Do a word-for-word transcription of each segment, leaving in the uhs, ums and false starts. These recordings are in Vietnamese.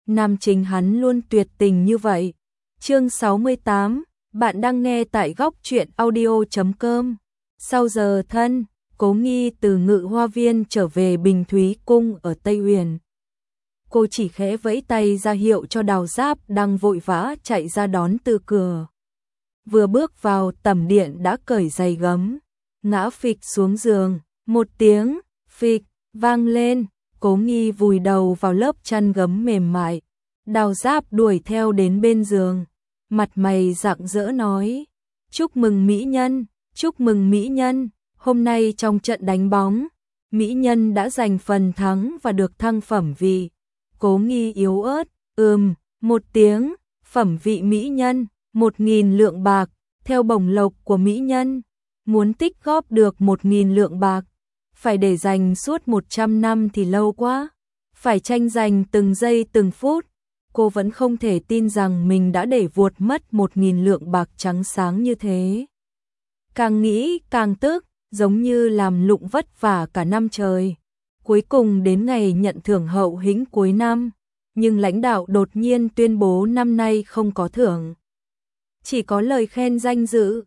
nam chính hắn luôn tuyệt tình như vậy. Chương sáu mươi tám, bạn đang nghe tại góc truyện audio chấm com. Sau giờ thân, Cố Nghi từ Ngự Hoa Viên trở về Bình Thúy Cung ở Tây Uyển. Cô chỉ khẽ vẫy tay ra hiệu cho Đào Giáp đang vội vã chạy ra đón từ cửa. Vừa bước vào tẩm điện đã cởi giày gấm, ngã phịch xuống giường, một tiếng phịch vang lên, Cố Nghi vùi đầu vào lớp chăn gấm mềm mại. Đào Giáp đuổi theo đến bên giường, mặt mày rạng rỡ nói: "Chúc mừng mỹ nhân, chúc mừng mỹ nhân, hôm nay trong trận đánh bóng, mỹ nhân đã giành phần thắng và được thăng phẩm vị." Cố Nghi yếu ớt, ừm, một tiếng, phẩm vị mỹ nhân, một nghìn lượng bạc, theo bổng lộc của mỹ nhân, muốn tích góp được một nghìn lượng bạc, phải để dành suốt một trăm năm thì lâu quá, phải tranh giành từng giây từng phút. Cô vẫn không thể tin rằng mình đã để vuột mất một nghìn lượng bạc trắng sáng như thế. Càng nghĩ càng tức, giống như làm lụng vất vả cả năm trời. Cuối cùng đến ngày nhận thưởng hậu hĩnh cuối năm, nhưng lãnh đạo đột nhiên tuyên bố năm nay không có thưởng, chỉ có lời khen danh dự.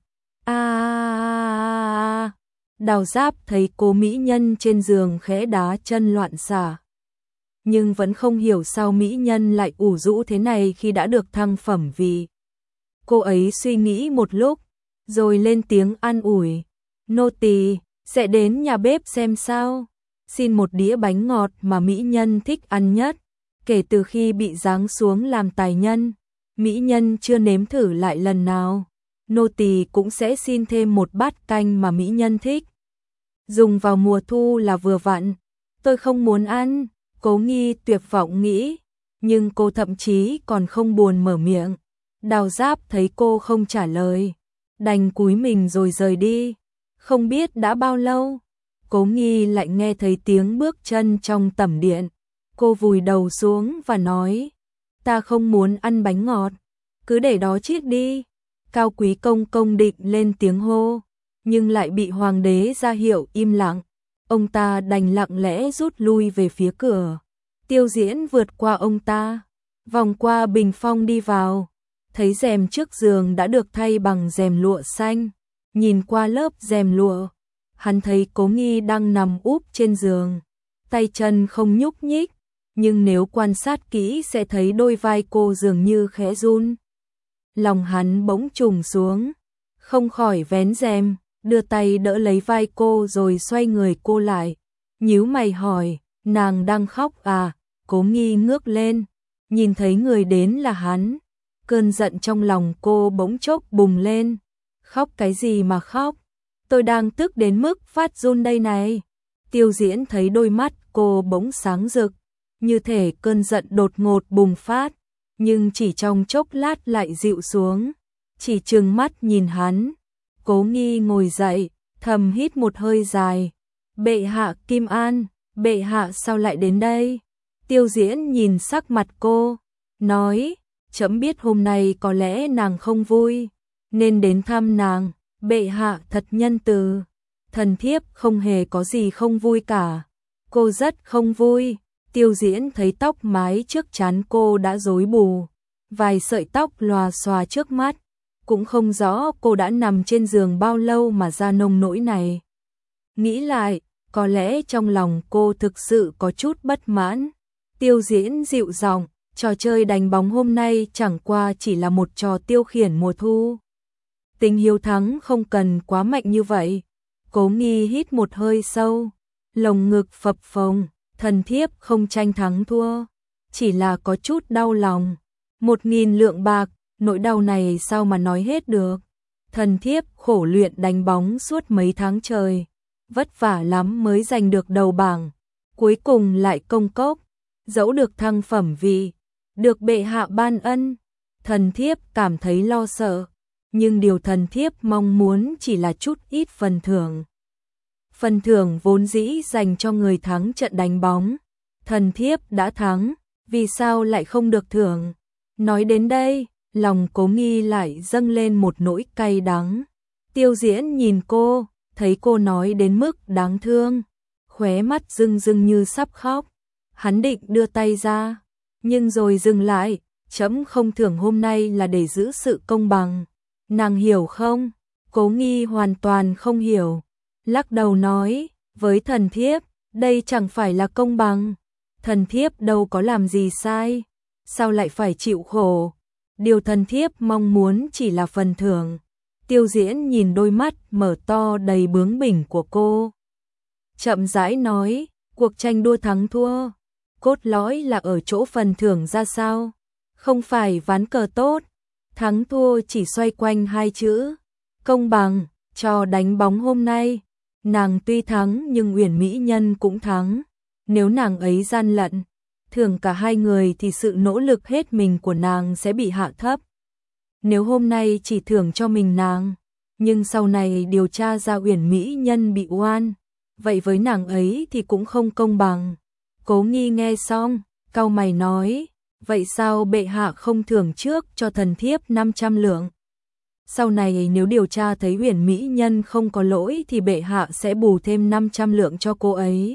À, Đào Giáp thấy Cố mỹ nhân trên giường khẽ đá chân loạn xạ, nhưng vẫn không hiểu sao mỹ nhân lại ủ rũ thế này khi đã được thăng phẩm vị. Cô ấy suy nghĩ một lúc, rồi lên tiếng an ủi: "Nô tỳ sẽ đến nhà bếp xem sao, xin một đĩa bánh ngọt mà mỹ nhân thích ăn nhất. Kể từ khi bị giáng xuống làm tài nhân, mỹ nhân chưa nếm thử lại lần nào. Nô tỳ cũng sẽ xin thêm một bát canh mà mỹ nhân thích. Dùng vào mùa thu là vừa vặn, tôi không muốn ăn." Cố Nghi tuyệt vọng nghĩ, nhưng cô thậm chí còn không buồn mở miệng. Đào Giáp thấy cô không trả lời, đành cúi mình rồi rời đi. Không biết đã bao lâu, Cố Nghi lại nghe thấy tiếng bước chân trong tẩm điện. Cô vùi đầu xuống và nói: "Ta không muốn ăn bánh ngọt, cứ để đó chiếc đi." Cao Quý công công định lên tiếng hô, nhưng lại bị hoàng đế ra hiệu im lặng. Ông ta đành lặng lẽ rút lui về phía cửa. Tiêu Diễn vượt qua ông ta, vòng qua bình phong đi vào, thấy rèm trước giường đã được thay bằng rèm lụa xanh. Nhìn qua lớp rèm lụa, hắn thấy Cố Nghi đang nằm úp trên giường, tay chân không nhúc nhích, nhưng nếu quan sát kỹ sẽ thấy đôi vai cô dường như khẽ run. Lòng hắn bỗng trùng xuống, không khỏi vén rèm, đưa tay đỡ lấy vai cô rồi xoay người cô lại, nhíu mày hỏi: "Nàng đang khóc à?" Cố Nghi ngước lên, nhìn thấy người đến là hắn, cơn giận trong lòng cô bỗng chốc bùng lên. "Khóc cái gì mà khóc? Tôi đang tức đến mức phát run đây này." Tiêu Diễn thấy đôi mắt cô bỗng sáng rực, như thể cơn giận đột ngột bùng phát, nhưng chỉ trong chốc lát lại dịu xuống, chỉ trừng mắt nhìn hắn. Cố Nghi ngồi dậy, thầm hít một hơi dài. "Bệ hạ Kim An, bệ hạ sao lại đến đây?" Tiêu Diễn nhìn sắc mặt cô, nói: "Trẫm biết hôm nay có lẽ nàng không vui, nên đến thăm nàng. Bệ hạ thật nhân từ." "Thần thiếp không hề có gì không vui cả." "Cô rất không vui." Tiêu Diễn thấy tóc mái trước trán cô đã rối bù, vài sợi tóc lòa xòa trước mắt, cũng không rõ cô đã nằm trên giường bao lâu mà ra nông nỗi này. Nghĩ lại, có lẽ trong lòng cô thực sự có chút bất mãn. Tiêu Diễn dịu giọng: "Trò chơi đánh bóng hôm nay chẳng qua chỉ là một trò tiêu khiển mùa thu. Tính hiếu thắng không cần quá mạnh như vậy." Cố Nghi hít một hơi sâu, lồng ngực phập phồng. "Thần thiếp không tranh thắng thua, chỉ là có chút đau lòng. Một nghìn lượng bạc, nỗi đau này sao mà nói hết được. Thần thiếp khổ luyện đánh bóng suốt mấy tháng trời, vất vả lắm mới giành được đầu bảng, cuối cùng lại công cốc, dẫu được thăng phẩm vị, được bệ hạ ban ân. Thần thiếp cảm thấy lo sợ, nhưng điều thần thiếp mong muốn chỉ là chút ít phần thưởng. Phần thưởng vốn dĩ dành cho người thắng trận đánh bóng. Thần thiếp đã thắng, vì sao lại không được thưởng?" Nói đến đây, lòng Cố Nghi lại dâng lên một nỗi cay đắng. Tiêu Diễn nhìn cô, thấy cô nói đến mức đáng thương, khóe mắt rưng rưng như sắp khóc. Hắn định đưa tay ra, nhưng rồi dừng lại, trẫm không thưởng hôm nay là để giữ sự công bằng. Nàng hiểu không? Cố Nghi hoàn toàn không hiểu, lắc đầu nói, với thần thiếp, đây chẳng phải là công bằng. Thần thiếp đâu có làm gì sai, sao lại phải chịu khổ? Điều thần thiếp mong muốn chỉ là phần thưởng. Tiêu Diễn nhìn đôi mắt mở to đầy bướng bỉnh của cô, chậm rãi nói, cuộc tranh đua thắng thua, cốt lõi là ở chỗ phần thưởng ra sao, không phải ván cờ tốt. Thắng thua chỉ xoay quanh hai chữ, công bằng. Cho đánh bóng hôm nay, nàng tuy thắng nhưng Uyển Mỹ Nhân cũng thắng. Nếu nàng ấy gian lận, thưởng cả hai người thì sự nỗ lực hết mình của nàng sẽ bị hạ thấp. Nếu hôm nay chỉ thưởng cho mình nàng, nhưng sau này điều tra ra Uyển Mỹ Nhân bị oan, vậy với nàng ấy thì cũng không công bằng. Cố Nghi nghe xong, cau mày nói, vậy sao bệ hạ không thưởng trước cho thần thiếp năm trăm lượng? Sau này nếu điều tra thấy Uyển Mỹ Nhân không có lỗi thì bệ hạ sẽ bù thêm năm trăm lượng cho cô ấy.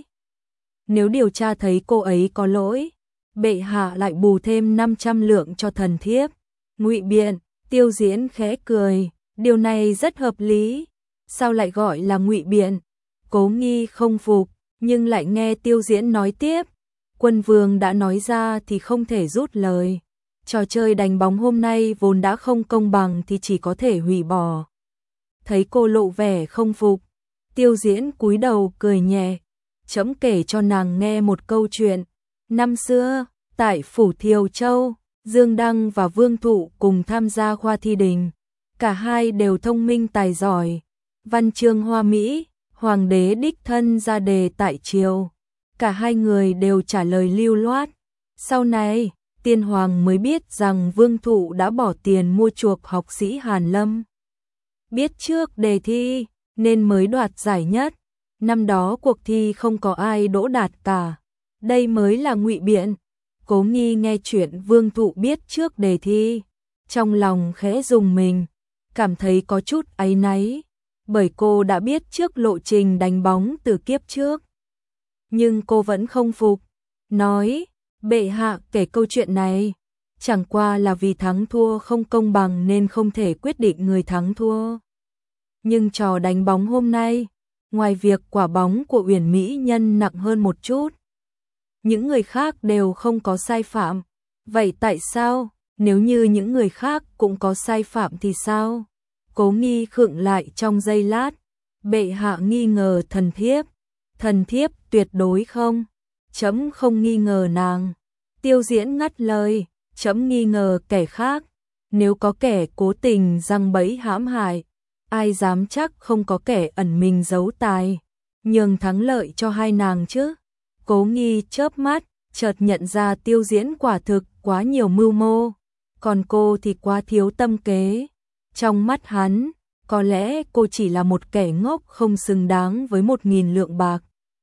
Nếu điều tra thấy cô ấy có lỗi, bệ hạ lại bù thêm năm trăm lượng cho thần thiếp. Ngụy biện. Tiêu Diễn khẽ cười, điều này rất hợp lý. Sao lại gọi là ngụy biện? Cố Nghi không phục, nhưng lại nghe Tiêu Diễn nói tiếp, quân vương đã nói ra thì không thể rút lời. Trò chơi đánh bóng hôm nay vốn đã không công bằng thì chỉ có thể hủy bỏ. Thấy cô lộ vẻ không phục, Tiêu Diễn cúi đầu cười nhẹ, trẫm kể cho nàng nghe một câu chuyện. Năm xưa, tại phủ Thiều Châu, Dương Đăng và Vương Thụ cùng tham gia khoa thi đình. Cả hai đều thông minh tài giỏi, văn chương hoa mỹ, hoàng đế đích thân ra đề tại triều. Cả hai người đều trả lời lưu loát. Sau này, Tiên Hoàng mới biết rằng Vương Thụ đã bỏ tiền mua chuộc học sĩ Hàn Lâm. Biết trước đề thi, nên mới đoạt giải nhất. Năm đó cuộc thi không có ai đỗ đạt cả. Đây mới là ngụy biện. Cố Nghi nghe chuyện Vương Thụ biết trước đề thi, trong lòng khẽ rùng mình, cảm thấy có chút áy náy, bởi cô đã biết trước lộ trình đánh bóng từ kiếp trước. Nhưng cô vẫn không phục, nói, bệ hạ kể câu chuyện này, chẳng qua là vì thắng thua không công bằng nên không thể quyết định người thắng thua. Nhưng trò đánh bóng hôm nay, ngoài việc quả bóng của Uyển Mỹ Nhân nặng hơn một chút, những người khác đều không có sai phạm. Vậy tại sao, nếu như những người khác cũng có sai phạm thì sao? Cố Nghi khựng lại trong giây lát, bệ hạ nghi ngờ thần thiếp. Thần thiếp tuyệt đối không, trẫm không nghi ngờ nàng. Tiêu Diễn ngắt lời, trẫm nghi ngờ kẻ khác. Nếu có kẻ cố tình giăng bẫy hãm hại, ai dám chắc không có kẻ ẩn mình giấu tài, nhường thắng lợi cho hai nàng chứ? Cố Nghi chớp mắt, chợt nhận ra Tiêu Diễn quả thực quá nhiều mưu mô, còn cô thì quá thiếu tâm kế. Trong mắt hắn, có lẽ cô chỉ là một kẻ ngốc không xứng đáng với một nghìn lượng bạc.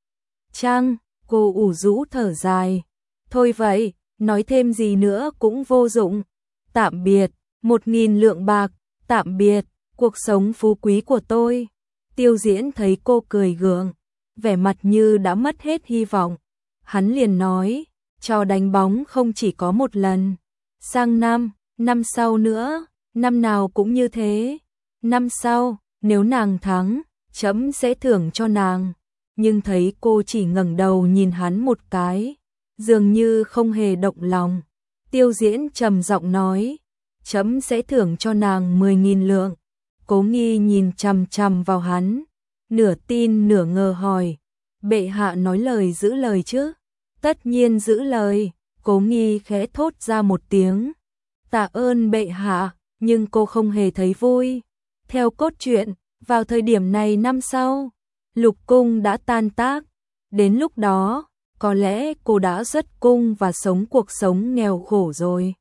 Chăng, cô ủ rũ thở dài. Thôi vậy, nói thêm gì nữa cũng vô dụng. Tạm biệt, một nghìn lượng bạc, tạm biệt, cuộc sống phú quý của tôi. Tiêu Diễn thấy cô cười gượng, vẻ mặt như đã mất hết hy vọng. Hắn liền nói, trò đánh bóng không chỉ có một lần. Sang năm, năm sau nữa, năm nào cũng như thế. Năm sau, nếu nàng thắng, trẫm sẽ thưởng cho nàng. Nhưng thấy cô chỉ ngẩng đầu nhìn hắn một cái, dường như không hề động lòng. Tiêu Diễn trầm giọng nói, trẫm sẽ thưởng cho nàng mười nghìn lượng. Cố Nghi nhìn chằm chằm vào hắn, nửa tin nửa ngờ hỏi, bệ hạ nói lời giữ lời chứ? Tất nhiên giữ lời. Cố Nghi khẽ thốt ra một tiếng, tạ ơn bệ hạ, nhưng cô không hề thấy vui. Theo cốt truyện, vào thời điểm này năm sau, lục cung đã tan tác. Đến lúc đó, có lẽ cô đã xuất cung và sống cuộc sống nghèo khổ rồi.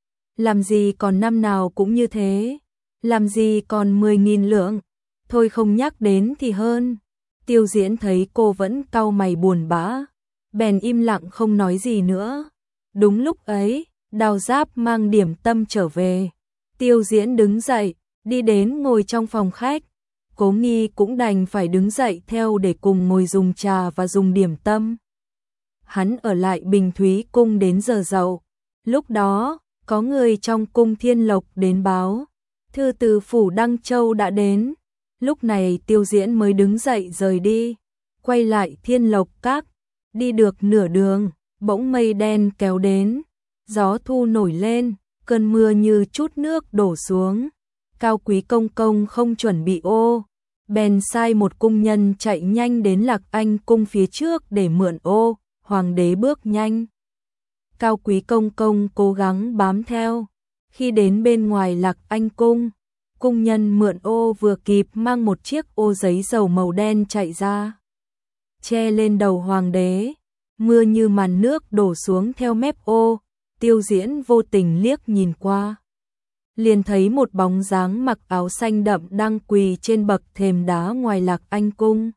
Làm gì còn năm nào cũng như thế, làm gì còn mười nghìn lượng, thôi không nhắc đến thì hơn. Tiêu Diễn thấy cô vẫn cau mày buồn bã, bèn im lặng không nói gì nữa. Đúng lúc ấy, Đào Giáp mang điểm tâm trở về. Tiêu Diễn đứng dậy, đi đến ngồi trong phòng khách. Cố Nghi cũng đành phải đứng dậy theo để cùng ngồi dùng trà và dùng điểm tâm. Hắn ở lại Bình Thúy Cung đến giờ dậu, Lúc đó, có người trong cung Thiên Lộc đến báo, thư từ phủ Đăng Châu đã đến. Lúc này Tiêu Diễn mới đứng dậy rời đi, quay lại Thiên Lộc Các, đi được nửa đường, bỗng mây đen kéo đến, gió thu nổi lên, cơn mưa như chút nước đổ xuống. Cao Quý công công không chuẩn bị ô, bèn sai một cung nhân chạy nhanh đến Lạc Anh cung phía trước để mượn ô. Hoàng đế bước nhanh, Cao Quý công công cố gắng bám theo. Khi đến bên ngoài Lạc Anh cung, cung nhân mượn ô vừa kịp mang một chiếc ô giấy dầu màu đen chạy ra, che lên đầu hoàng đế. Mưa như màn nước đổ xuống theo mép ô. Tiêu Diễn vô tình liếc nhìn qua, liền thấy một bóng dáng mặc áo xanh đậm đang quỳ trên bậc thềm đá ngoài Lạc Anh cung.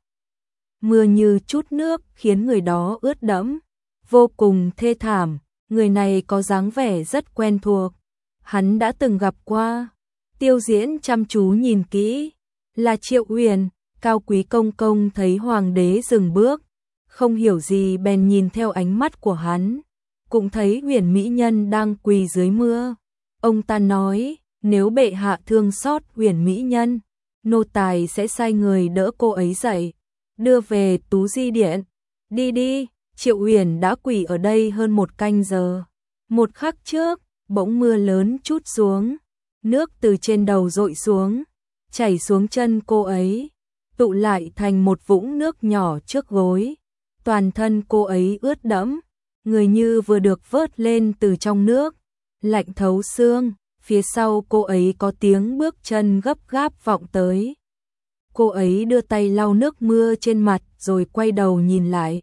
Mưa như chút nước khiến người đó ướt đẫm, vô cùng thê thảm. Người này có dáng vẻ rất quen thuộc, hắn đã từng gặp qua. Tiêu Diễn chăm chú nhìn kỹ, là Triệu Uyển. Cao Quý công công thấy hoàng đế dừng bước, không hiểu gì bèn nhìn theo ánh mắt của hắn, cũng thấy Uyển mỹ nhân đang quỳ dưới mưa. Ông ta nói, nếu bệ hạ thương xót Uyển mỹ nhân, nô tài sẽ sai người đỡ cô ấy dậy, đưa về Tú Di điện. Đi đi. Triệu Uyển đã quỳ ở đây hơn một canh giờ. Một khắc trước, bỗng mưa lớn trút xuống, nước từ trên đầu dội xuống, chảy xuống chân cô ấy, tụ lại thành một vũng nước nhỏ trước gối. Toàn thân cô ấy ướt đẫm, người như vừa được vớt lên từ trong nước, lạnh thấu xương. Phía sau cô ấy có tiếng bước chân gấp gáp vọng tới. Cô ấy đưa tay lau nước mưa trên mặt rồi quay đầu nhìn lại.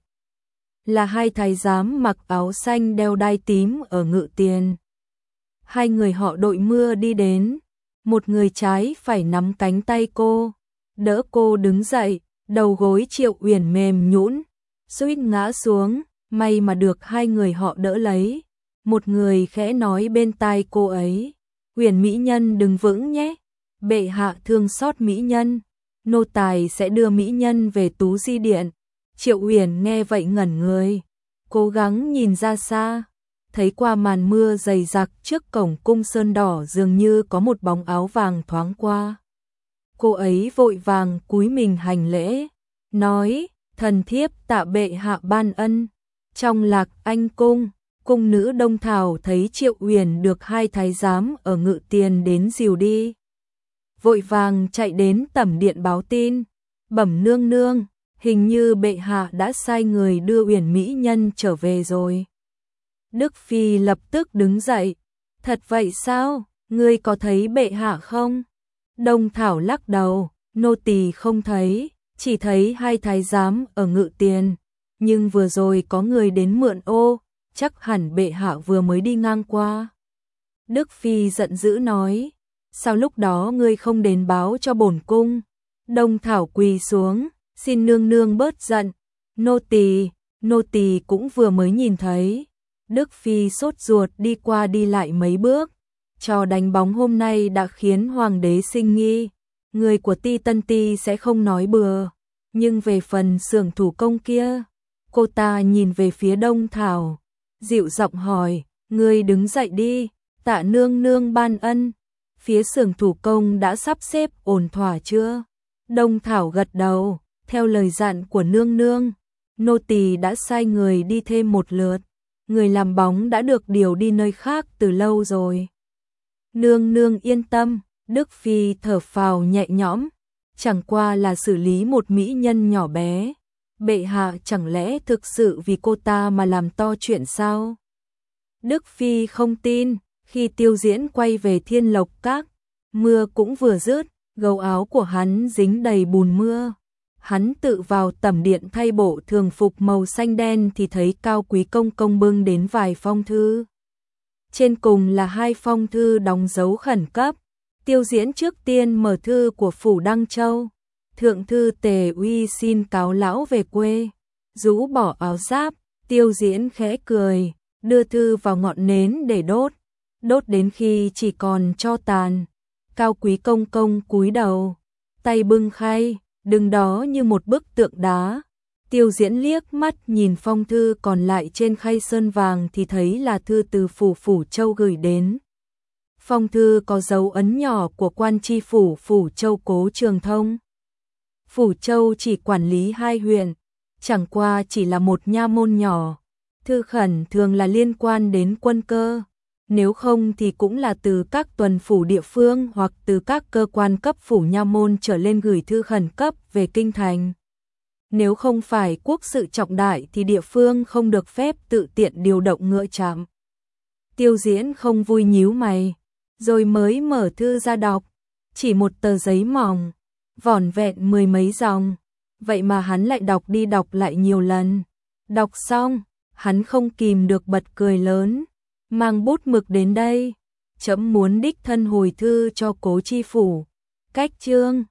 Là hai thái giám mặc áo xanh đeo đai tím ở Ngự Tiền. Hai người họ đội mưa đi đến, một người trái phải nắm cánh tay cô, đỡ cô đứng dậy. Đầu gối Triệu Uyển mềm nhũn, suýt ngã xuống, may mà được hai người họ đỡ lấy. Một người khẽ nói bên tai cô ấy, Uyển mỹ nhân đừng vững nhé, bệ hạ thương xót mỹ nhân, nô tài sẽ đưa mỹ nhân về Tú Di điện. Triệu Uyển nghe vậy ngẩn người, cố gắng nhìn ra xa, thấy qua màn mưa dày đặc trước cổng cung sơn đỏ dường như có một bóng áo vàng thoáng qua. Cô ấy vội vàng cúi mình hành lễ, nói, thần thiếp tạ bệ hạ ban ân. Trong Lạc Anh cung, cung nữ Đông Thảo thấy Triệu Uyển được hai thái giám ở Ngự Tiền đến dìu đi, vội vàng chạy đến tẩm điện báo tin, bẩm nương nương, hình như bệ hạ đã sai người đưa Uyển mỹ nhân trở về rồi. Đức Phi lập tức đứng dậy, thật vậy sao, ngươi có thấy bệ hạ không? Đông Thảo lắc đầu, nô tỳ không thấy, chỉ thấy hai thái giám ở Ngự Tiền, nhưng vừa rồi có người đến mượn ô, chắc hẳn bệ hạ vừa mới đi ngang qua. Đức Phi giận dữ nói, sao lúc đó ngươi không đến báo cho bổn cung? Đông Thảo quỳ xuống, xin nương nương bớt giận, nô tỳ, nô tỳ cũng vừa mới nhìn thấy. Đức Phi sốt ruột đi qua đi lại mấy bước, trò đánh bóng hôm nay đã khiến hoàng đế sinh nghi, người của Ti Tân Ti sẽ không nói bừa, nhưng về phần xưởng thủ công kia, cô ta nhìn về phía Đông Thảo, dịu giọng hỏi, ngươi đứng dậy đi, tạ nương nương ban ân. Phía xưởng thủ công đã sắp xếp ổn thỏa chưa? Đông Thảo gật đầu, theo lời dặn của nương nương, nô tỳ đã sai người đi thêm một lượt, người làm bóng đã được điều đi nơi khác từ lâu rồi. Nương nương yên tâm, Đức Phi thở phào nhẹ nhõm, chẳng qua là xử lý một mỹ nhân nhỏ bé. Bệ hạ chẳng lẽ thực sự vì cô ta mà làm to chuyện sao? Đức Phi không tin. Khi Tiêu Diễn quay về Thiên Lộc Các, mưa cũng vừa dứt, gấu áo của hắn dính đầy bùn mưa. Hắn tự vào tẩm điện thay bộ thường phục màu xanh đen thì thấy Cao Quý công công bưng đến vài phong thư. Trên cùng là hai phong thư đóng dấu khẩn cấp. Tiêu Diễn trước tiên mở thư của phủ Đăng Châu. Thượng thư Tề Uy xin cáo lão về quê. Rũ bỏ áo giáp, Tiêu Diễn khẽ cười, đưa thư vào ngọn nến để đốt. Đốt đến khi chỉ còn tro tàn. Cao Quý công công cúi đầu, tay bưng khay, đứng đó như một bức tượng đá. Tiêu Diễn liếc mắt nhìn phong thư còn lại trên khay sơn vàng thì thấy là thư từ phủ Phủ Châu gửi đến. Phong thư có dấu ấn nhỏ của quan tri phủ Phủ Châu Cố Trường Thông. Phủ Châu chỉ quản lý hai huyện, chẳng qua chỉ là một nha môn nhỏ. Thư khẩn thường là liên quan đến quân cơ, nếu không thì cũng là từ các tuần phủ địa phương hoặc từ các cơ quan cấp phủ nha môn trở lên gửi thư khẩn cấp về kinh thành. Nếu không phải quốc sự trọng đại thì địa phương không được phép tự tiện điều động ngựa trạm. Tiêu Diễn không vui nhíu mày, rồi mới mở thư ra đọc, chỉ một tờ giấy mỏng, vỏn vẹn mười mấy dòng, vậy mà hắn lại đọc đi đọc lại nhiều lần. Đọc xong, hắn không kìm được bật cười lớn, mang bút mực đến đây, trẫm muốn đích thân hồi thư cho Cố tri phủ. Cách chương